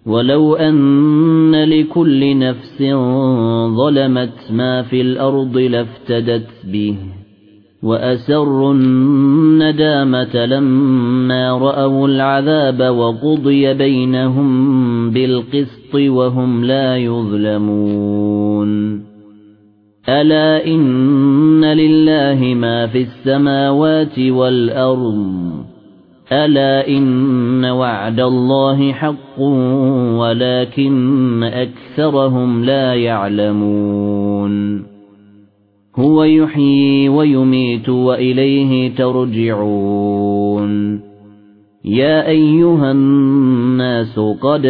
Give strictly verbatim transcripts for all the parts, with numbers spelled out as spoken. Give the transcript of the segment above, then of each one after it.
ولو أن لكل نفس ظلمت ما في الأرض لافتدت به وأسروا الندامة لما رأوا العذاب وقضي بينهم بالقسط وهم لا يظلمون ألا إن لله ما في السماوات والأرض ألا إن وعد الله حق ولكن أكثرهم لا يعلمون هو يحيي ويميت وإليه ترجعون يا أيها الناس قد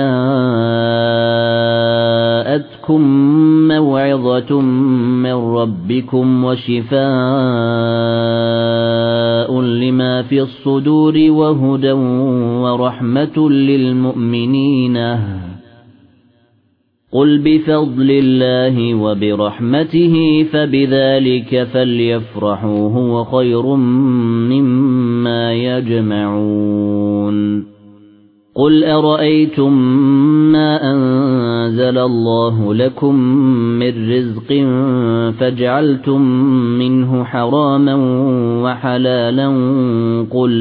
جاءتكم موعظة من ربكم وشفاء لما في الصدور وهدى ورحمة للمؤمنين قل بفضل الله وبرحمته فبذلك فليفرحوا هو خير مما يجمعون قل أرأيتم ما أنزل الله لكم من رزق فجعلتم منه حراما وحلالا قل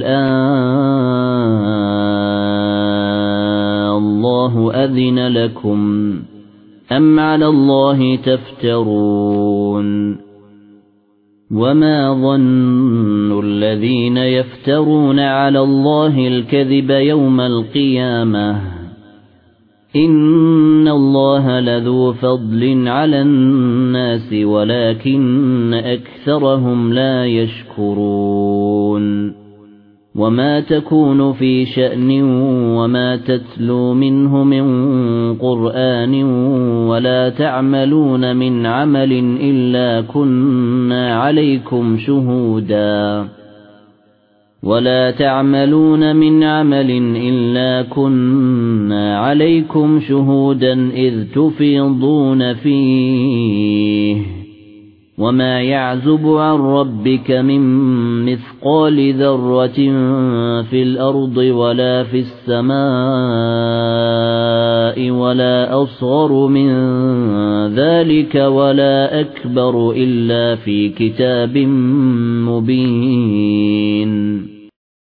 آه الله أذن لكم أم على الله تفترون وما ظن الذين يفترون على الله الكذب يوم القيامة إن الله لذو فضل على الناس ولكن أكثرهم لا يشكرون وما تكون في شأن وما تتلو منه من قرآن ولا تعملون من عمل إلا كنا عليكم شهودا ولا تعملون من عمل إلا كنا عليكم شهودا إذ تفيضون فيه وما يعزب عن ربك من مثقال ذرة في الأرض ولا في السماء ولا أصغر من ذلك ولا أكبر إلا في كتاب مبين